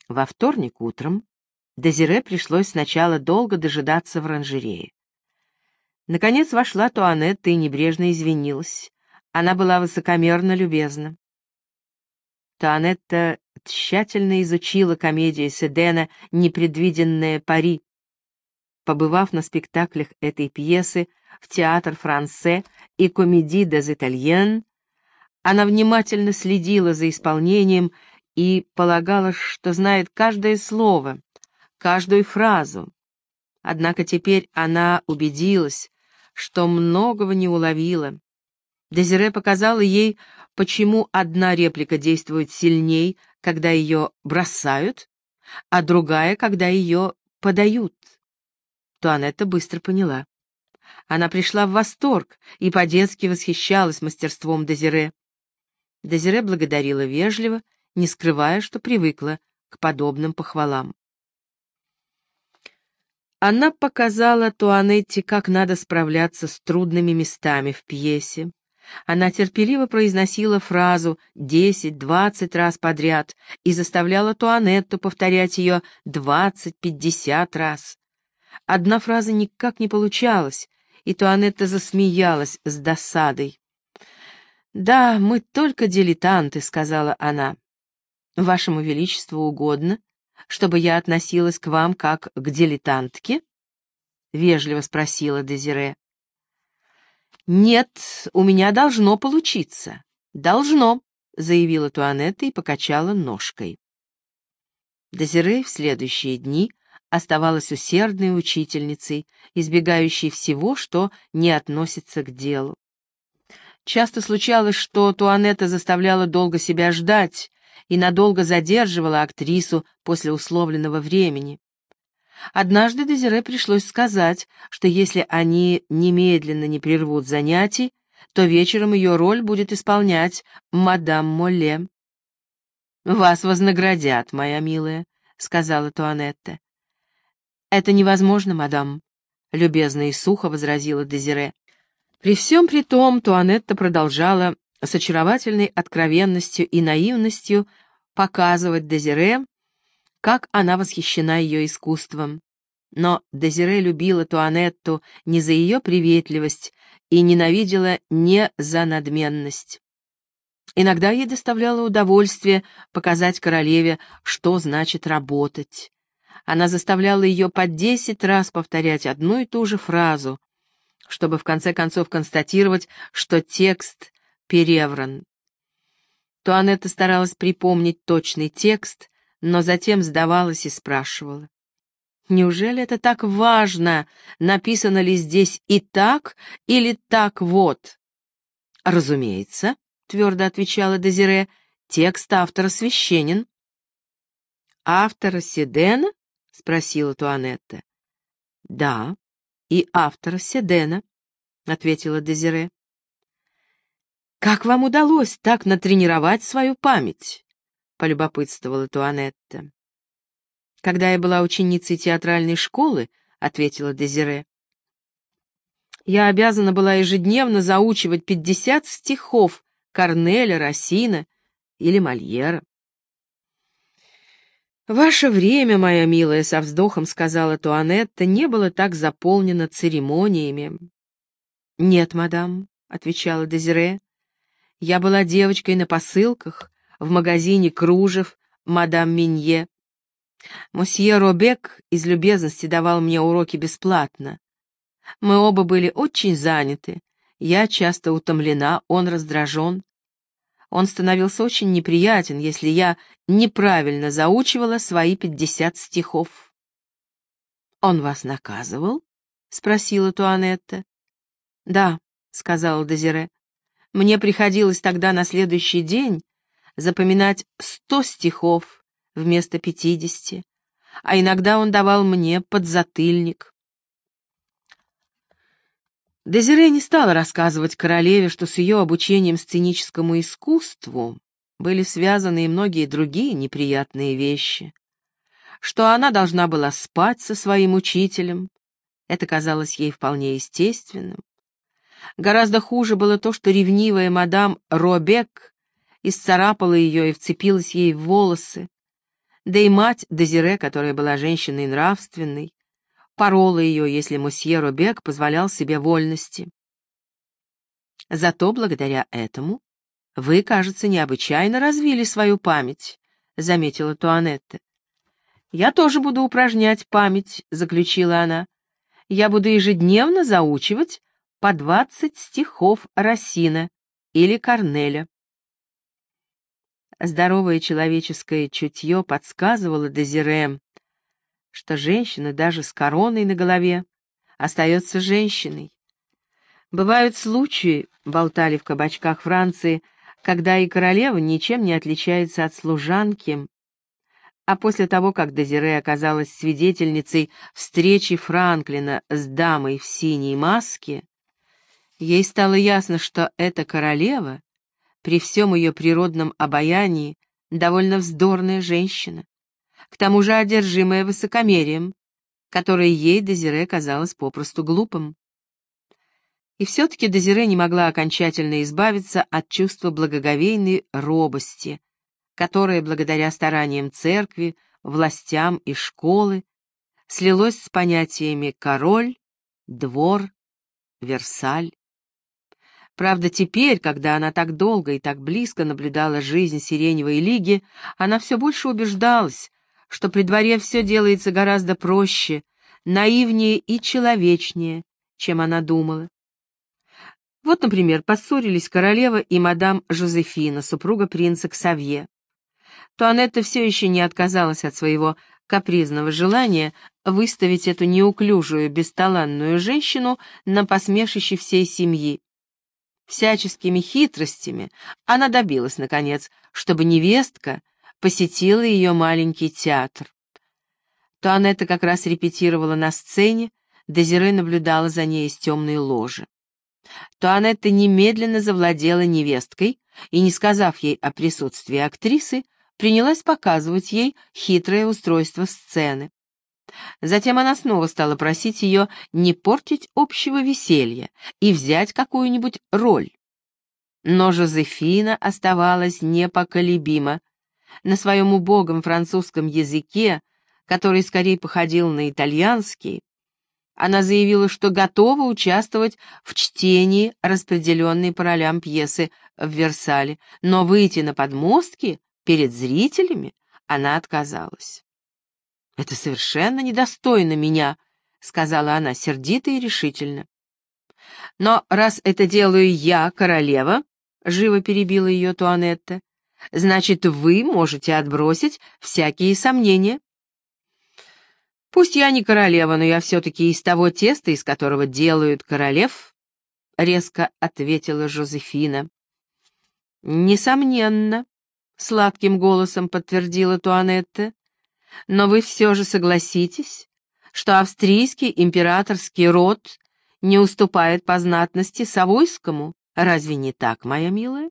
Во вторник утром Дезире пришлось сначала долго дожидаться в оранжерее. Наконец вошла Туанетта и небрежно извинилась. Она была высокомерно любезна. Туанетта тщательно изучила комедию Седена «Непредвиденное пари». Побывав на спектаклях этой пьесы в Театр Франсе и Комедии des Italiens, она внимательно следила за исполнением и полагала, что знает каждое слово, каждую фразу. Однако теперь она убедилась, что многого не уловила. Дезире показала ей, почему одна реплика действует сильней, когда ее бросают, а другая, когда ее подают. Туанетта быстро поняла. Она пришла в восторг и по-детски восхищалась мастерством Дезире. Дезире благодарила вежливо, не скрывая, что привыкла к подобным похвалам. Она показала Туанетте, как надо справляться с трудными местами в пьесе. Она терпеливо произносила фразу 10-20 раз подряд и заставляла Туанетту повторять ее 20-50 раз. Одна фраза никак не получалась, и Туанетта засмеялась с досадой. «Да, мы только дилетанты», — сказала она. «Вашему Величеству угодно, чтобы я относилась к вам как к дилетантке?» — вежливо спросила Дезире. «Нет, у меня должно получиться. Должно», — заявила Туанетта и покачала ножкой. Дезире в следующие дни оставалась усердной учительницей, избегающей всего, что не относится к делу. Часто случалось, что Туанетта заставляла долго себя ждать и надолго задерживала актрису после условленного времени. Однажды Дезире пришлось сказать, что если они немедленно не прервут занятий, то вечером ее роль будет исполнять мадам Молле. «Вас вознаградят, моя милая», — сказала Туанетта. «Это невозможно, мадам», — любезно и сухо возразила Дезире. При всем при том Туанетта продолжала с очаровательной откровенностью и наивностью показывать Дезире, как она восхищена ее искусством. Но Дезире любила Туанетту не за ее приветливость и ненавидела не за надменность. Иногда ей доставляло удовольствие показать королеве, что значит работать. Она заставляла ее по 10 раз повторять одну и ту же фразу, чтобы в конце концов констатировать, что текст перевран. Туанетта старалась припомнить точный текст, но затем сдавалась и спрашивала: «Неужели это так важно, написано ли здесь и так или так вот?» «Разумеется», — твердо отвечала Дезире, — «текст автора священен». «Автора Седена?» — спросила Туанетта. «Да, и автора Седена», — ответила Дезире. «Как вам удалось так натренировать свою память?» — полюбопытствовала Туанетта. «Когда я была ученицей театральной школы», — ответила Дезире, — «я обязана была ежедневно заучивать 50 стихов Корнеля, Рассина или Мольера». «Ваше время, моя милая», — со вздохом сказала Туанетта, — «не было так заполнено церемониями». «Нет, мадам», — отвечала Дезире, — «я была девочкой на посылках в магазине кружев мадам Минье. Мосье Робек из любезности давал мне уроки бесплатно. Мы оба были очень заняты, я часто утомлена, он раздражен. Он становился очень неприятен, если я неправильно заучивала свои 50 стихов». «Он вас наказывал?» — спросила Туанетта. «Да», — сказала Дезире, — «мне приходилось тогда на следующий день запоминать 100 стихов вместо 50, а иногда он давал мне подзатыльник». Дезире не стала рассказывать королеве, что с ее обучением сценическому искусству были связаны и многие другие неприятные вещи, что она должна была спать со своим учителем. Это казалось ей вполне естественным. Гораздо хуже было то, что ревнивая мадам Робек исцарапала ее и вцепилась ей в волосы. Да и мать Дезире, которая была женщиной нравственной, порола ее, если мосье Робек позволял себе вольности. Зато благодаря этому вы, кажется, необычайно развили свою память, — заметила Туанетта. «Я тоже буду упражнять память», — заключила она. «Я буду ежедневно заучивать по 20 стихов Рассина или Корнеля». Здоровое человеческое чутье подсказывало Дезире, что женщина даже с короной на голове остается женщиной. Бывают случаи, болтали в кабачках Франции, когда и королева ничем не отличается от служанки, а после того, как Дезире оказалась свидетельницей встречи Франклина с дамой в синей маске, ей стало ясно, что эта королева, при всем ее природном обаянии, довольно вздорная женщина, к тому же одержимая высокомерием, которое ей Дезире казалось попросту глупым. И все-таки Дезире не могла окончательно избавиться от чувства благоговейной робости, которое, благодаря стараниям церкви, властям и школы, слилось с понятиями «король», «двор», «Версаль». Правда, теперь, когда она так долго и так близко наблюдала жизнь Сиреневой лиги, она все больше убеждалась, что при дворе все делается гораздо проще, наивнее и человечнее, чем она думала. Вот, например, поссорились королева и мадам Жозефина, супруга принца Ксавье. Туанетта все еще не отказалась от своего капризного желания выставить эту неуклюжую, бесталанную женщину на посмешище всей семьи. Всяческими хитростями она добилась, наконец, чтобы невестка посетила ее маленький театр. Туанетта как раз репетировала на сцене, Дезире наблюдала за ней из темной ложи. Туанетта немедленно завладела невесткой и, не сказав ей о присутствии актрисы, принялась показывать ей хитрое устройство сцены. Затем она снова стала просить ее не портить общего веселья и взять какую-нибудь роль. Но Жозефина оставалась непоколебима. На своем убогом французском языке, который скорее походил на итальянский, она заявила, что готова участвовать в чтении распределенной по ролям пьесы в Версале, но выйти на подмостки перед зрителями она отказалась. «Это совершенно недостойно меня», — сказала она сердито и решительно. «Но раз это делаю я, королева», — живо перебила ее Туанетта, «значит, вы можете отбросить всякие сомнения». «Пусть я не королева, но я все-таки из того теста, из которого делают королев», — резко ответила Жозефина. «Несомненно», — сладким голосом подтвердила Туанетта, «но вы все же согласитесь, что австрийский императорский род не уступает по знатности Савойскому, разве не так, моя милая?»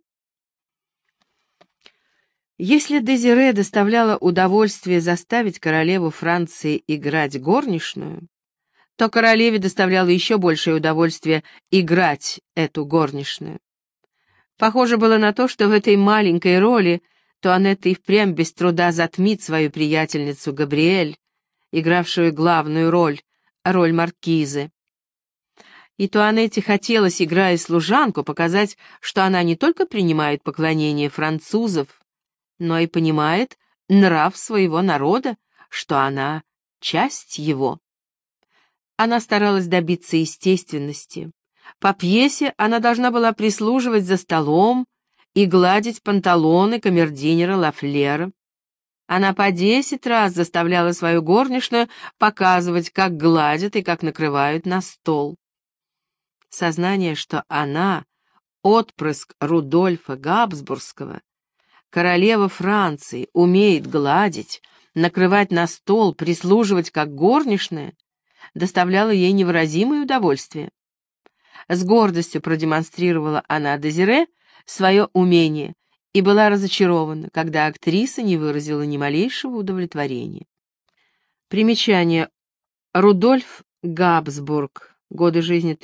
Если Дезире доставляло удовольствие заставить королеву Франции играть горничную, то королеве доставляло еще большее удовольствие играть эту горничную. Похоже было на то, что в этой маленькой роли Туанетта и впрямь без труда затмит свою приятельницу Габриэль, игравшую главную роль маркизы. И Туанетте хотелось, играя служанку, показать, что она не только принимает поклонение французов, но и понимает нрав своего народа, что она часть его. Она старалась добиться естественности. По пьесе она должна была прислуживать за столом и гладить панталоны камердинера Лафлера. Она по 10 раз заставляла свою горничную показывать, как гладят и как накрывают на стол. Сознание, что она — отпрыск Рудольфа Габсбургского, королева Франции, умеет гладить, накрывать на стол, прислуживать как горничная, доставляло ей невыразимое удовольствие. С гордостью продемонстрировала она Дезире свое умение и была разочарована, когда актриса не выразила ни малейшего удовлетворения. Примечание. Рудольф Габсбург. Годы жизни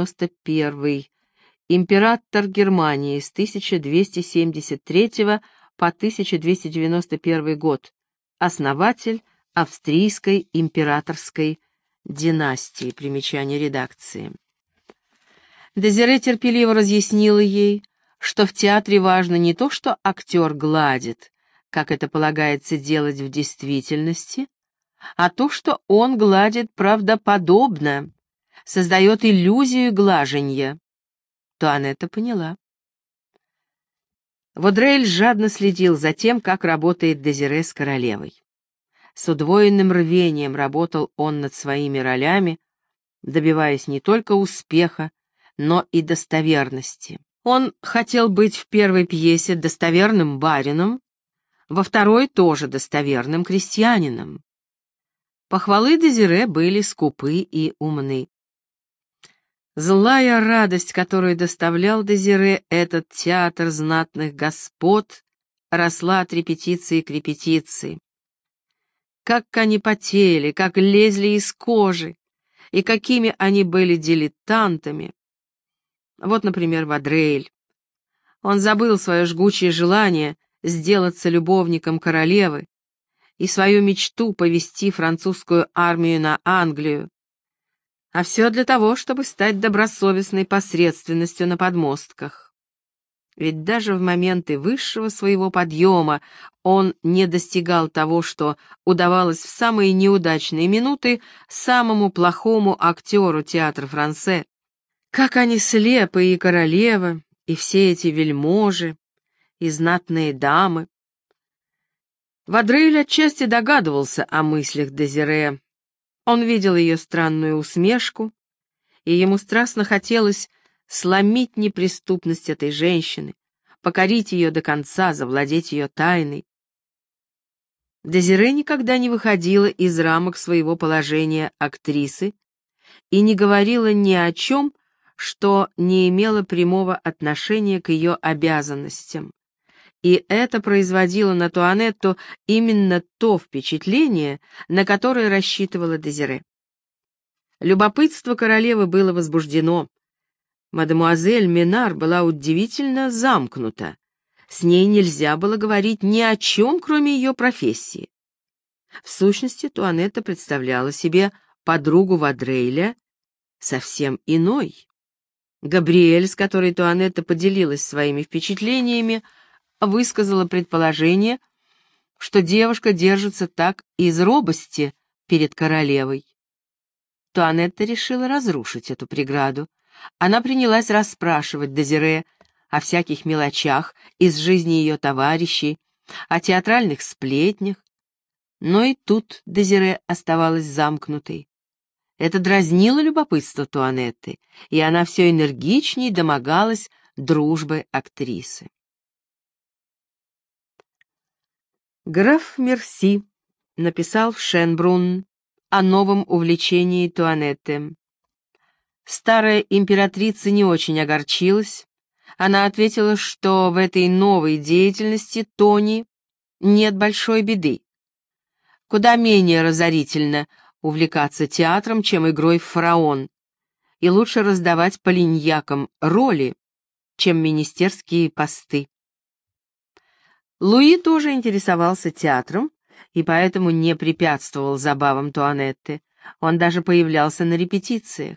1218-1291. Император Германии с 1273 по 1291 год, основатель австрийской императорской династии. Примечание редакции. Дезире терпеливо разъяснила ей, что в театре важно не то, что актер гладит, как это полагается делать в действительности, а то, что он гладит правдоподобно, создает иллюзию глаженья. Туанетта поняла. Водрейль жадно следил за тем, как работает Дезире с королевой. С удвоенным рвением работал он над своими ролями, добиваясь не только успеха, но и достоверности. Он хотел быть в первой пьесе достоверным барином, во второй тоже достоверным крестьянином. Похвалы Дезире были скупы и умны. Злая радость, которую доставлял Дезире этот театр знатных господ, росла от репетиции к репетиции. Как они потели, как лезли из кожи, и какими они были дилетантами. Вот, например, Вадрейль. Он забыл свое жгучее желание сделаться любовником королевы и свою мечту повести французскую армию на Англию, а все для того, чтобы стать добросовестной посредственностью на подмостках. Ведь даже в моменты высшего своего подъема он не достигал того, что удавалось в самые неудачные минуты самому плохому актеру театра Франсе. Как они слепы, и королева, и все эти вельможи, и знатные дамы. Вадрейль отчасти догадывался о мыслях Дезире. Он видел ее странную усмешку, и ему страстно хотелось сломить неприступность этой женщины, покорить ее до конца, завладеть ее тайной. Дезире никогда не выходила из рамок своего положения актрисы и не говорила ни о чем, что не имело прямого отношения к ее обязанностям. И это производило на Туанетту именно то впечатление, на которое рассчитывала Дезире. Любопытство королевы было возбуждено. Мадемуазель Минар была удивительно замкнута. С ней нельзя было говорить ни о чем, кроме ее профессии. В сущности, Туанетта представляла себе подругу Вадрейля совсем иной. Габриэль, с которой Туанетта поделилась своими впечатлениями, высказала предположение, что девушка держится так из робости перед королевой. Туанетта решила разрушить эту преграду. Она принялась расспрашивать Дезире о всяких мелочах из жизни ее товарищей, о театральных сплетнях. Но и тут Дезире оставалась замкнутой. Это дразнило любопытство Туанетты, и она все энергичнее домогалась дружбы актрисы. Граф Мерси написал в Шенбрунн о новом увлечении Туанетты. Старая императрица не очень огорчилась. Она ответила, что в этой новой деятельности Тони нет большой беды. Куда менее разорительно увлекаться театром, чем игрой в фараон, и лучше раздавать полиньякам роли, чем министерские посты. Луи тоже интересовался театром и поэтому не препятствовал забавам Туанетты. Он даже появлялся на репетициях.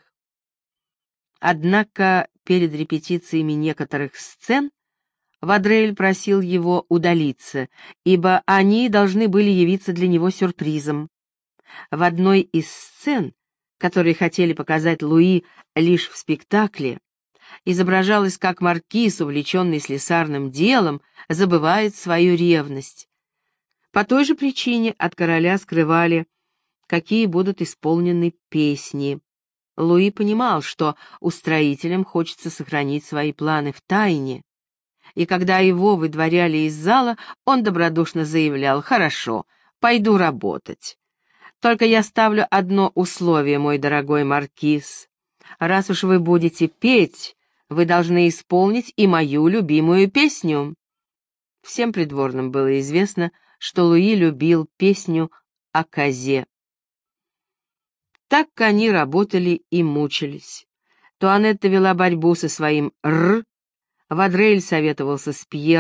Однако перед репетициями некоторых сцен Вадрейль просил его удалиться, ибо они должны были явиться для него сюрпризом. В одной из сцен, которые хотели показать Луи лишь в спектакле, изображалось, как маркиз, увлеченный слесарным делом, забывает свою ревность. По той же причине от короля скрывали, какие будут исполнены песни. Луи понимал, что устроителям хочется сохранить свои планы в тайне, и когда его выдворяли из зала, он добродушно заявлял: «Хорошо, пойду работать. Только я ставлю одно условие, мой дорогой маркиз. Раз уж вы будете петь, вы должны исполнить и мою любимую песню». Всем придворным было известно, что Луи любил песню о козе. Так они работали и мучились. Туанетта вела борьбу со своим «р», Вадрейль советовался с Пьером,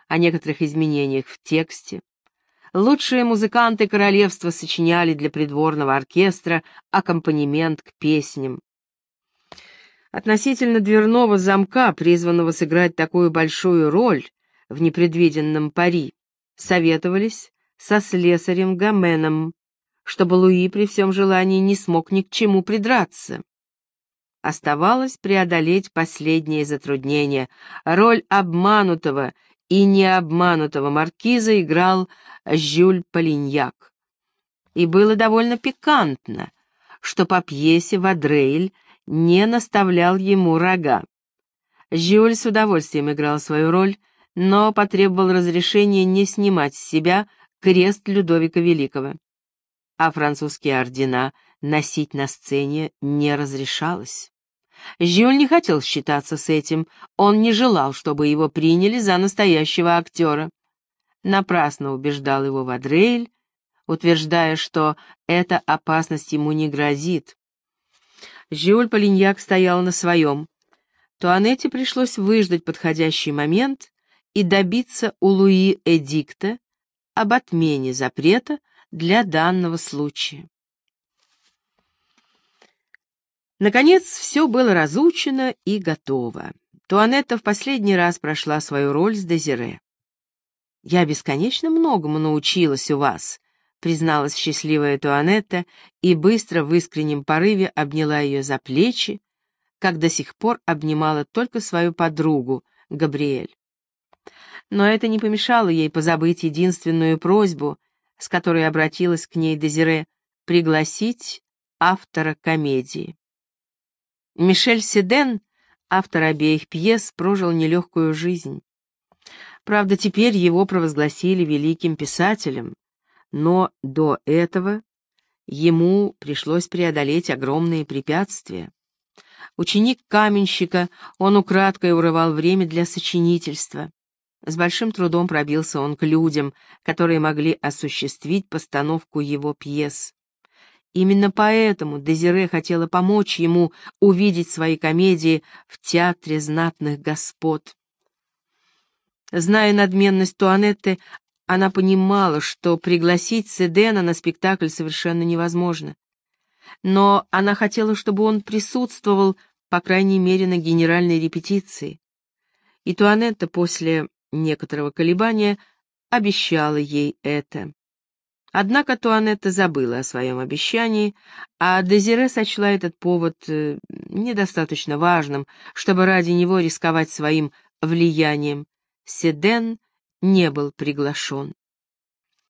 о некоторых изменениях в тексте. Лучшие музыканты королевства сочиняли для придворного оркестра аккомпанемент к песням. Относительно дверного замка, призванного сыграть такую большую роль в непредвиденном пари, советовались со слесарем Гоменом, чтобы Луи при всем желании не смог ни к чему придраться. Оставалось преодолеть последнее затруднение. Роль обманутого и необманутого маркиза играл Жюль Полиньяк. И было довольно пикантно, что по пьесе Вадрейль не наставлял ему рога. Жюль с удовольствием играл свою роль, но потребовал разрешения не снимать с себя крест Людовика Великого. А французские ордена носить на сцене не разрешалось. Жюль не хотел считаться с этим, он не желал, чтобы его приняли за настоящего актера. Напрасно убеждал его Вадрейль, утверждая, что эта опасность ему не грозит. Жюль Полиньяк стоял на своем. Туанетте пришлось выждать подходящий момент и добиться у Луи эдикта об отмене запрета для данного случая. Наконец, все было разучено и готово. Туанетта в последний раз прошла свою роль с Дезире. «Я бесконечно многому научилась у вас», — призналась счастливая Туанетта и быстро в искреннем порыве обняла ее за плечи, как до сих пор обнимала только свою подругу, Габриэль. Но это не помешало ей позабыть единственную просьбу, с которой обратилась к ней Дезире — пригласить автора комедии. Мишель Седен, автор обеих пьес, прожил нелегкую жизнь. Правда, теперь его провозгласили великим писателем, но до этого ему пришлось преодолеть огромные препятствия. Ученик каменщика, он украдкой урывал время для сочинительства. С большим трудом пробился он к людям, которые могли осуществить постановку его пьес. Именно поэтому Дезире хотела помочь ему увидеть свои комедии в театре знатных господ. Зная надменность Туанетты, она понимала, что пригласить Седена на спектакль совершенно невозможно. Но она хотела, чтобы он присутствовал, по крайней мере, на генеральной репетиции. И Туанетта после некоторого колебания обещала ей это. Однако Туанетта забыла о своем обещании, а Дезире сочла этот повод недостаточно важным, чтобы ради него рисковать своим влиянием. Седен не был приглашен.